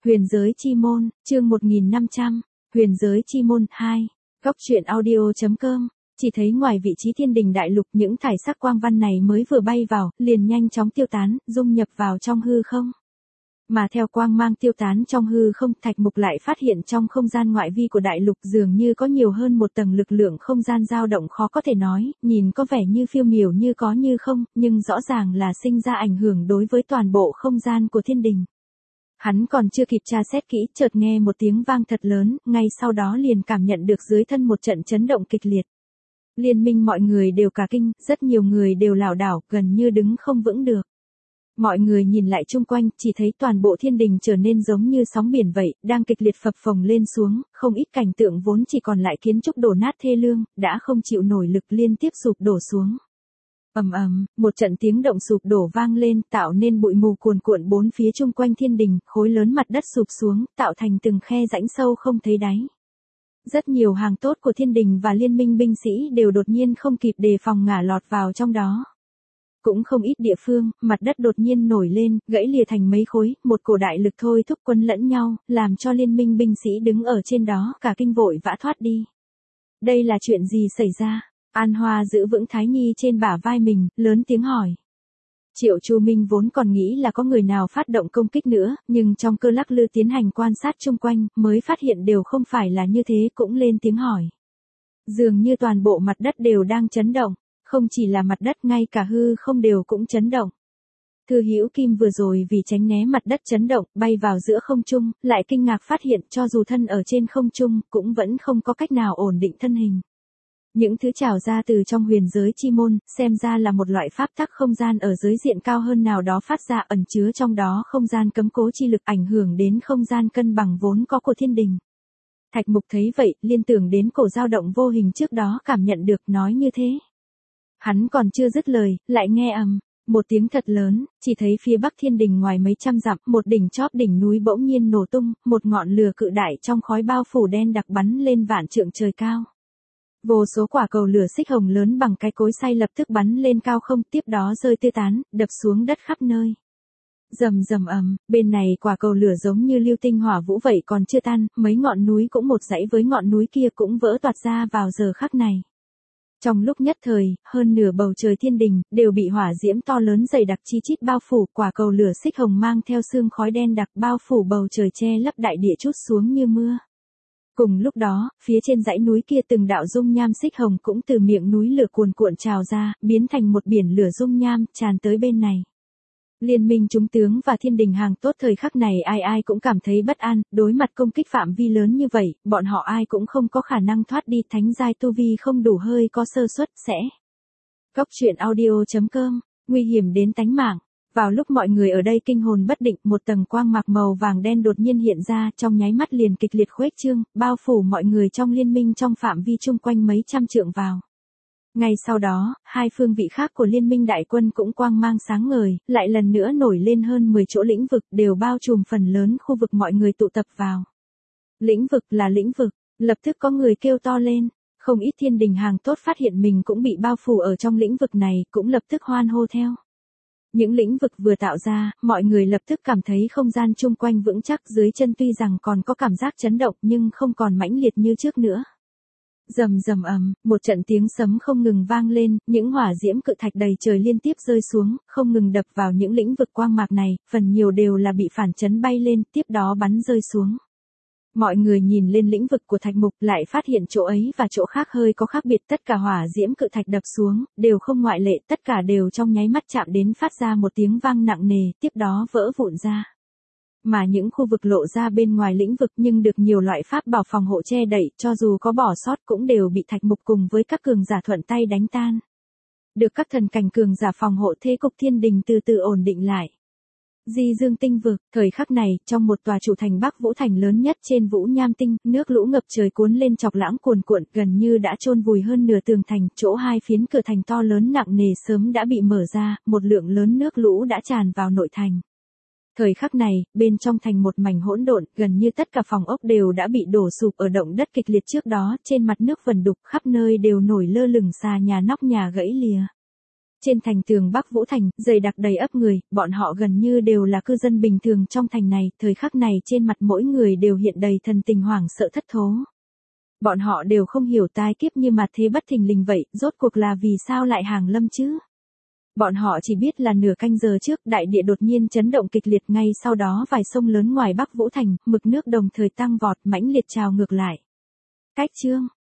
Huyền giới chi môn, chương 1500, Huyền giới chi môn 2, góc truyện audio.com, chỉ thấy ngoài vị trí thiên đình đại lục những thải sắc quang văn này mới vừa bay vào, liền nhanh chóng tiêu tán, dung nhập vào trong hư không. Mà theo quang mang tiêu tán trong hư không, Thạch Mục lại phát hiện trong không gian ngoại vi của đại lục dường như có nhiều hơn một tầng lực lượng không gian dao động khó có thể nói, nhìn có vẻ như phiêu miểu như có như không, nhưng rõ ràng là sinh ra ảnh hưởng đối với toàn bộ không gian của thiên đình. Hắn còn chưa kịp tra xét kỹ, chợt nghe một tiếng vang thật lớn, ngay sau đó liền cảm nhận được dưới thân một trận chấn động kịch liệt. Liên minh mọi người đều cả kinh, rất nhiều người đều lảo đảo, gần như đứng không vững được. Mọi người nhìn lại chung quanh, chỉ thấy toàn bộ thiên đình trở nên giống như sóng biển vậy, đang kịch liệt phập phồng lên xuống, không ít cảnh tượng vốn chỉ còn lại kiến trúc đổ nát thê lương, đã không chịu nổi lực liên tiếp sụp đổ xuống. Ầm ầm, một trận tiếng động sụp đổ vang lên, tạo nên bụi mù cuồn cuộn bốn phía chung quanh thiên đình, khối lớn mặt đất sụp xuống, tạo thành từng khe rãnh sâu không thấy đáy. Rất nhiều hàng tốt của thiên đình và liên minh binh sĩ đều đột nhiên không kịp đề phòng ngã lọt vào trong đó. Cũng không ít địa phương, mặt đất đột nhiên nổi lên, gãy lìa thành mấy khối, một cổ đại lực thôi thúc quân lẫn nhau, làm cho liên minh binh sĩ đứng ở trên đó cả kinh vội vã thoát đi. Đây là chuyện gì xảy ra? An Hoa giữ vững Thái Nhi trên bả vai mình, lớn tiếng hỏi. Triệu Chu Minh vốn còn nghĩ là có người nào phát động công kích nữa, nhưng trong cơ lắc lư tiến hành quan sát chung quanh, mới phát hiện đều không phải là như thế, cũng lên tiếng hỏi. Dường như toàn bộ mặt đất đều đang chấn động, không chỉ là mặt đất, ngay cả hư không đều cũng chấn động. Thư Hữu Kim vừa rồi vì tránh né mặt đất chấn động, bay vào giữa không trung, lại kinh ngạc phát hiện cho dù thân ở trên không trung, cũng vẫn không có cách nào ổn định thân hình. Những thứ trào ra từ trong huyền giới chi môn, xem ra là một loại pháp tắc không gian ở giới diện cao hơn nào đó phát ra, ẩn chứa trong đó không gian cấm cố chi lực ảnh hưởng đến không gian cân bằng vốn có của thiên đình. Thạch Mục thấy vậy, liên tưởng đến cổ dao động vô hình trước đó cảm nhận được, nói như thế. Hắn còn chưa dứt lời, lại nghe ầm, một tiếng thật lớn, chỉ thấy phía bắc thiên đình ngoài mấy trăm dặm, một đỉnh chóp đỉnh núi bỗng nhiên nổ tung, một ngọn lửa cự đại trong khói bao phủ đen đặc bắn lên vạn trượng trời cao. Vô số quả cầu lửa xích hồng lớn bằng cái cối xay lập tức bắn lên cao không, tiếp đó rơi tê tán, đập xuống đất khắp nơi. Rầm rầm ầm, bên này quả cầu lửa giống như lưu tinh hỏa vũ vậy còn chưa tan, mấy ngọn núi cũng một dãy với ngọn núi kia cũng vỡ toạc ra vào giờ khắc này. Trong lúc nhất thời, hơn nửa bầu trời thiên đình đều bị hỏa diễm to lớn dày đặc chi chít bao phủ, quả cầu lửa xích hồng mang theo sương khói đen đặc bao phủ bầu trời che lấp đại địa trút xuống như mưa. Cùng lúc đó, phía trên dãy núi kia từng đạo dung nham xích hồng cũng từ miệng núi lửa cuồn cuộn trào ra, biến thành một biển lửa dung nham, tràn tới bên này. Liên minh chúng tướng và thiên đình hàng tốt thời khắc này ai ai cũng cảm thấy bất an, đối mặt công kích phạm vi lớn như vậy, bọn họ ai cũng không có khả năng thoát đi, thánh giai tu vi không đủ, hơi có sơ suất sẽ. Góc truyện audio.com, nguy hiểm đến tánh mạng. Vào lúc mọi người ở đây kinh hồn bất định, một tầng quang mạc màu vàng đen đột nhiên hiện ra, trong nháy mắt liền kịch liệt khuếch trương, bao phủ mọi người trong liên minh trong phạm vi chung quanh mấy trăm trượng vào. Ngay sau đó, hai phương vị khác của liên minh đại quân cũng quang mang sáng ngời, lại lần nữa nổi lên hơn 10 chỗ lĩnh vực, đều bao trùm phần lớn khu vực mọi người tụ tập vào. Lĩnh vực là lĩnh vực, lập tức có người kêu to lên, không ít thiên đình hàng tốt phát hiện mình cũng bị bao phủ ở trong lĩnh vực này, cũng lập tức hoan hô theo. Những lĩnh vực vừa tạo ra, mọi người lập tức cảm thấy không gian chung quanh vững chắc, dưới chân tuy rằng còn có cảm giác chấn động nhưng không còn mãnh liệt như trước nữa. Rầm rầm ầm, một trận tiếng sấm không ngừng vang lên, những hỏa diễm cự thạch đầy trời liên tiếp rơi xuống, không ngừng đập vào những lĩnh vực quang mạc này, phần nhiều đều là bị phản chấn bay lên, tiếp đó bắn rơi xuống. Mọi người nhìn lên lĩnh vực của Thạch Mục lại phát hiện chỗ ấy và chỗ khác hơi có khác biệt, tất cả hỏa diễm cự thạch đập xuống, đều không ngoại lệ, tất cả đều trong nháy mắt chạm đến phát ra một tiếng vang nặng nề, tiếp đó vỡ vụn ra. Mà những khu vực lộ ra bên ngoài lĩnh vực nhưng được nhiều loại pháp bảo phòng hộ che đậy, cho dù có bỏ sót cũng đều bị Thạch Mục cùng với các cường giả thuận tay đánh tan. Được các thần cảnh cường giả phòng hộ, thế cục thiên đình từ từ ổn định lại. Di Dương tinh vực, thời khắc này, trong một tòa trụ thành Bắc Vũ Thành lớn nhất trên Vũ Nham Tinh, nước lũ ngập trời cuốn lên chọc lãng cuồn cuộn, gần như đã chôn vùi hơn nửa tường thành, chỗ hai phiến cửa thành to lớn nặng nề sớm đã bị mở ra, một lượng lớn nước lũ đã tràn vào nội thành. Thời khắc này, bên trong thành một mảnh hỗn độn, gần như tất cả phòng ốc đều đã bị đổ sụp ở động đất kịch liệt trước đó, trên mặt nước vần đục, khắp nơi đều nổi lơ lửng xà nhà nóc nhà gãy lìa. Trên thành tường Bắc Vũ Thành, dày đặc đầy ắp người, bọn họ gần như đều là cư dân bình thường trong thành này, thời khắc này trên mặt mỗi người đều hiện đầy thần tình hoảng sợ thất thố. Bọn họ đều không hiểu tai kiếp như mặt thế bất thình lình vậy, rốt cuộc là vì sao lại hàng lâm chứ? Bọn họ chỉ biết là nửa canh giờ trước, đại địa đột nhiên chấn động kịch liệt, ngay sau đó vài sông lớn ngoài Bắc Vũ Thành, mực nước đồng thời tăng vọt, mãnh liệt trào ngược lại. Cách chương